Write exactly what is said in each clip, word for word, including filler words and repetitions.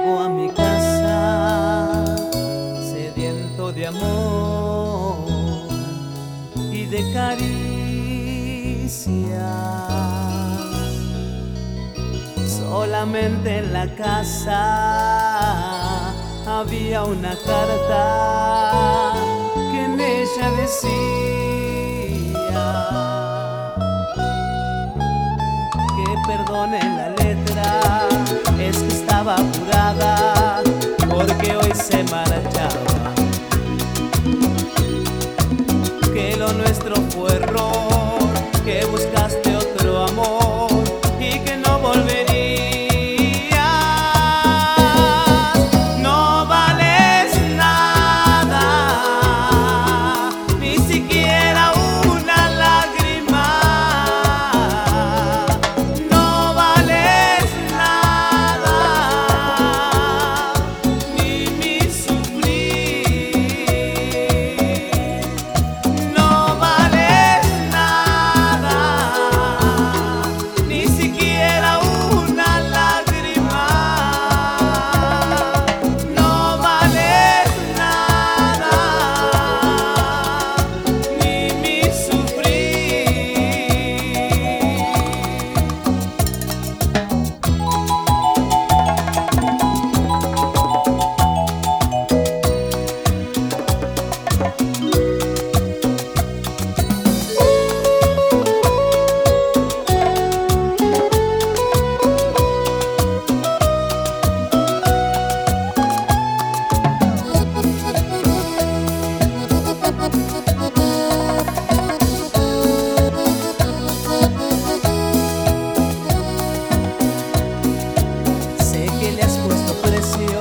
Llego a mi casa sediento de amor y de caricias. Solamente en la casa había una carta que en ella decía que perdone la letra, es que estaba apurada porque hoy se marchaba, que lo nuestro fue error, que buscaste otro amor y que no volverías. No vales nada, ni siquiera una lágrima. No vales nada, ni mi sufrir. No vales nada, ni siquiera una lágrima. No vales nada, ni mi Sé que le has puesto precio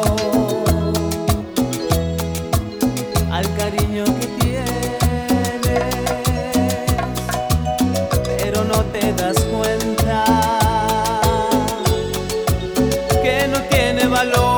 al cariño que tienes, pero no te das cuenta que no tiene valor.